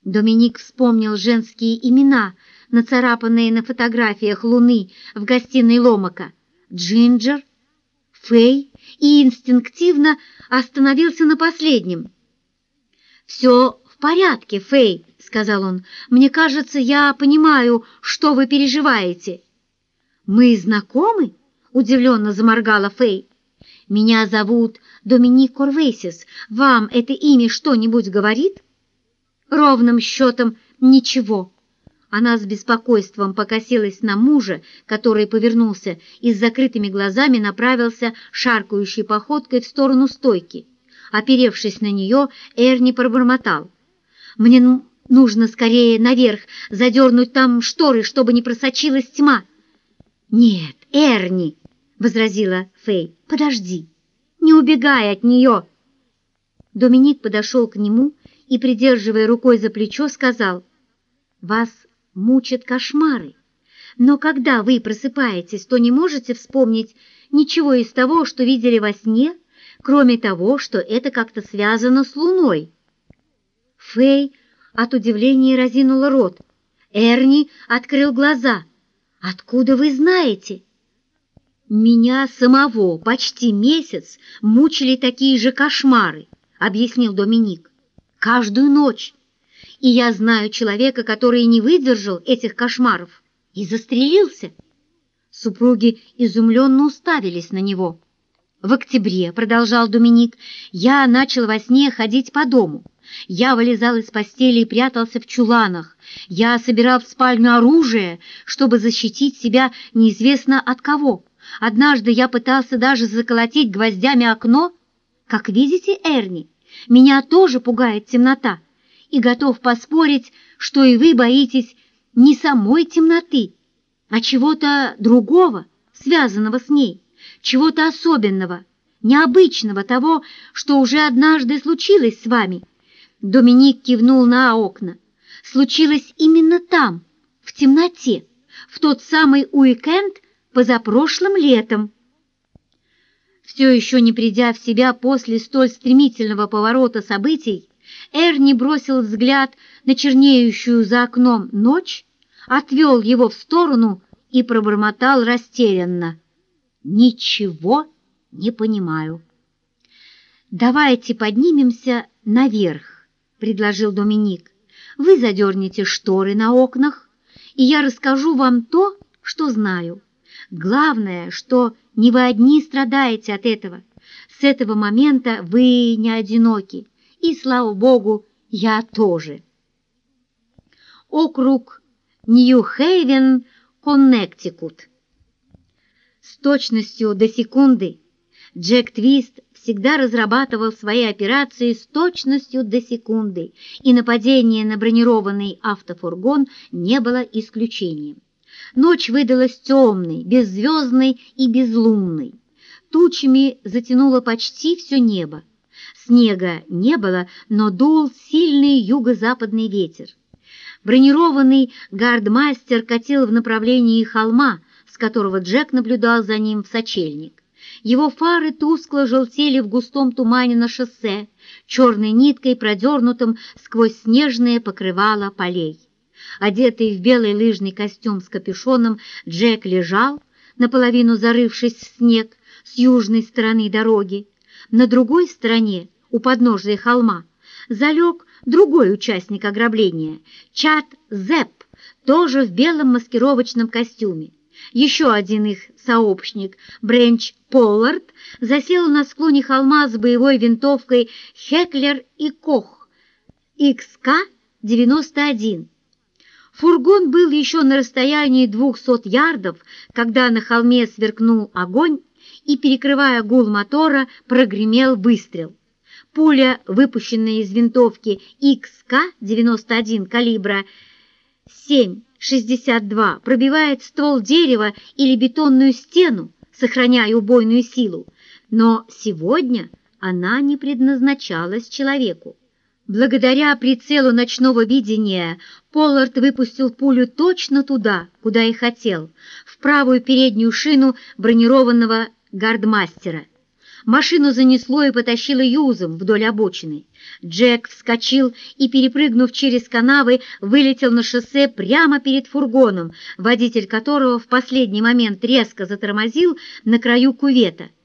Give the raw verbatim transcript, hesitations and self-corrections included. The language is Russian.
Доминик вспомнил женские имена, нацарапанные на фотографиях Луны в гостиной Ломака: Джинджер, Фэй, и инстинктивно остановился на последнем. «Все в порядке, Фэй», — сказал он. «Мне кажется, я понимаю, что вы переживаете». «Мы знакомы?» — удивленно заморгала Фэй. «Меня зовут Доминик Корвейсис. Вам это имя что-нибудь говорит?» «Ровным счетом ничего». Она с беспокойством покосилась на мужа, который повернулся и с закрытыми глазами направился шаркающей походкой в сторону стойки. Оперевшись на нее, Эрни пробормотал: «Мне нужно скорее наверх, задернуть там шторы, чтобы не просочилась тьма». «Нет, Эрни», — возразила Фэй, — «подожди, не убегай от нее». Доминик подошел к нему и, придерживая рукой за плечо, сказал: «Вас мучат кошмары, но когда вы просыпаетесь, то не можете вспомнить ничего из того, что видели во сне, кроме того, что это как-то связано с Луной». Фэй от удивления разинула рот. Эрни открыл глаза. «Откуда вы знаете?» «Меня самого почти месяц мучили такие же кошмары», — объяснил Доминик. «Каждую ночь. И я знаю человека, который не выдержал этих кошмаров и застрелился». Супруги изумленно уставились на него. «В октябре, — продолжал Доминик, — я начал во сне ходить по дому. Я вылезал из постели и прятался в чуланах. Я собирал в спальню оружие, чтобы защитить себя неизвестно от кого. Однажды я пытался даже заколотить гвоздями окно. Как видите, Эрни, меня тоже пугает темнота, и готов поспорить, что и вы боитесь не самой темноты, а чего-то другого, связанного с ней, чего-то особенного, необычного, того, что уже однажды случилось с вами». Доминик кивнул на окна. «Случилось именно там, в темноте, в тот самый уикенд позапрошлым летом». Все еще не придя в себя после столь стремительного поворота событий, Эрни бросил взгляд на чернеющую за окном ночь, отвел его в сторону и пробормотал растерянно: «Ничего не понимаю». «Давайте поднимемся наверх», — предложил Доминик. «Вы задернете шторы на окнах, и я расскажу вам то, что знаю. Главное, что не вы одни страдаете от этого. С этого момента вы не одиноки, и, слава богу, я тоже». Округ Нью-Хейвен, Коннектикут. С точностью до секунды Джек Твист всегда разрабатывал свои операции с точностью до секунды, и нападение на бронированный автофургон не было исключением. Ночь выдалась темной, беззвездной и безлунной. Тучами затянуло почти все небо. Снега не было, но дул сильный юго-западный ветер. Бронированный гардмастер катил в направлении холма, с которого Джек наблюдал за ним в сочельник. Его фары тускло желтели в густом тумане на шоссе, черной ниткой, продернутым сквозь снежное покрывало полей. Одетый в белый лыжный костюм с капюшоном, Джек лежал, наполовину зарывшись в снег, с южной стороны дороги. На другой стороне, у подножия холма, залег другой участник ограбления, Чад Зепп, тоже в белом маскировочном костюме. Еще один их сообщник, Бренч Поллард, засел на склоне холма с боевой винтовкой Хеклер и Кох икс ка девяносто один. Фургон был еще на расстоянии двухсот ярдов, когда на холме сверкнул огонь, и, перекрывая гул мотора, прогремел выстрел. Пуля, выпущенная из винтовки икс ка девяносто один калибра семь шестьдесят два, пробивает ствол дерева или бетонную стену, сохраняя убойную силу, но сегодня она не предназначалась человеку. Благодаря прицелу ночного видения Поллард выпустил пулю точно туда, куда и хотел, в правую переднюю шину бронированного гардмастера. Машину занесло и потащило юзом вдоль обочины. Джек вскочил и, перепрыгнув через канавы, вылетел на шоссе прямо перед фургоном, водитель которого в последний момент резко затормозил на краю кювета.